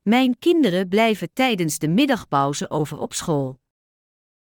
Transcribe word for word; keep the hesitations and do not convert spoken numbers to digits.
Mijn kinderen blijven tijdens de middagpauze over op school.